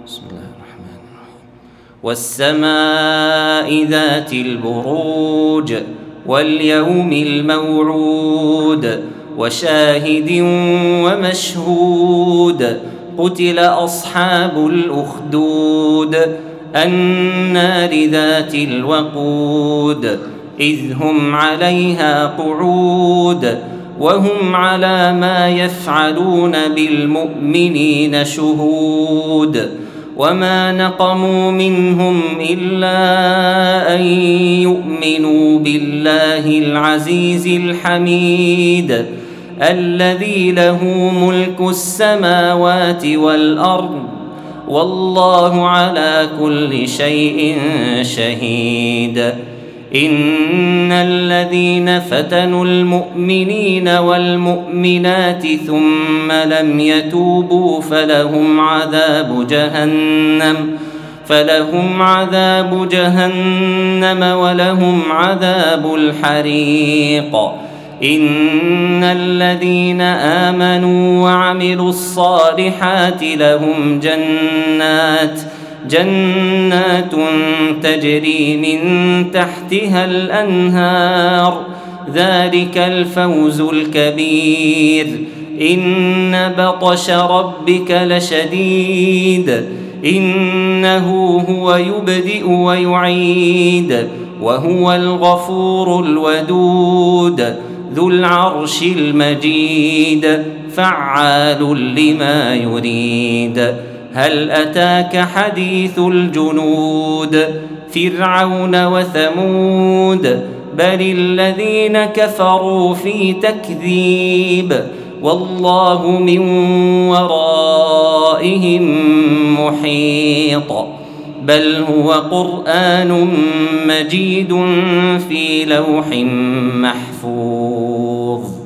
بسم الله الرحمن الرحيم. والسماء ذات البروج واليوم الموعود وشاهد ومشهود. قتل أصحاب الأخدود النار ذات الوقود إذ هم عليها قعود وهم على ما يفعلون بالمؤمنين شهود. وما نقموا منهم إلا أن يؤمنوا بالله العزيز الحميد الذي له ملك السماوات والأرض والله على كل شيء شهيد. إن الذين فتنوا المؤمنين والمؤمنات ثم لم يتوبوا فلهم عذاب جهنم ولهم عذاب الحريق. إن الذين آمنوا وعملوا الصالحات لهم جنات تجري من تحتها الأنهار ذلك الفوز الكبير. إن بطش ربك لشديد إنه هو يبدئ ويعيد وهو الغفور الودود ذو العرش المجيد فعال لما يريد. هل أتاك حديث الجنود فرعون وثمود بل الذين كفروا في تكذيب والله من ورائهم محيط. بل هو قرآن مجيد في لوح محفوظ.